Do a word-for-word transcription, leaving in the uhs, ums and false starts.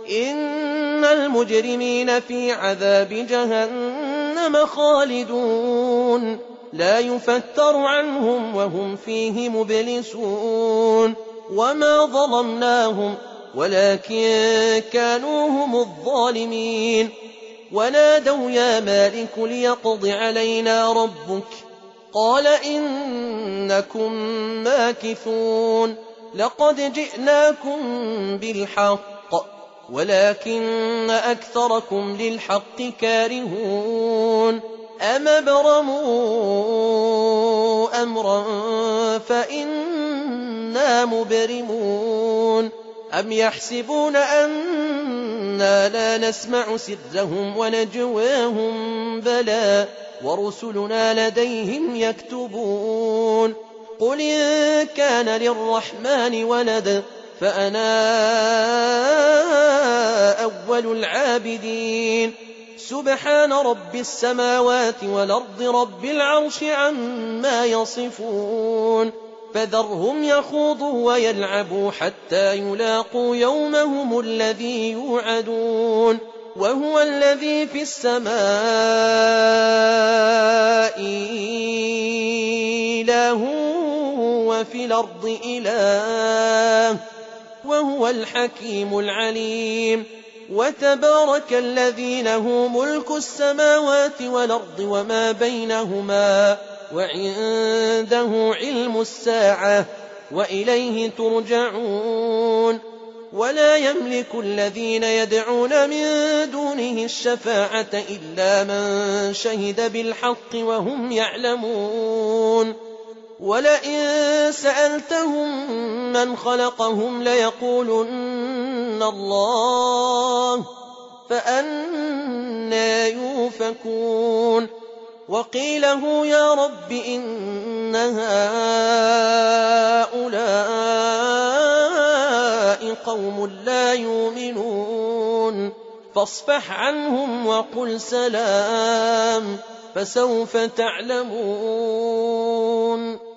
إن المجرمين في عذاب جهنم خالدون لا يفتر عنهم وهم فيه مبلسون وما ظلمناهم ولكن كانوا هم الظالمين ونادوا يا مالك ليقض علينا ربك قال إنكم ماكثون لقد جئناكم بالحق ولكن أكثركم للحق كارهون أم ابرموا أمرا فإنا مبرمون أم يحسبون أنا لا نسمع سرهم ونجواهم بلى ورسلنا لديهم يكتبون قل إن كان للرحمن ولد فأنا أول العابدين سبحان رب السماوات والأرض رب العرش عما يصفون فذرهم يخوضوا ويلعبوا حتى يلاقوا يومهم الذي يوعدون وهو الذي في السماء إله وفي الأرض إله وهو الحكيم العليم وتبارك الذي له ملك السماوات والأرض وما بينهما وعنده علم الساعة وإليه ترجعون ولا يملك الذين يدعون من دونه الشفاعة إلا من شهد بالحق وهم يعلمون ولئن سألتهم من خلقهم ليقولن الله فأنى يؤفكون وقيله يا رب إن هؤلاء قوم لا يؤمنون فاصفح عنهم وقل سلام فسوف تعلمون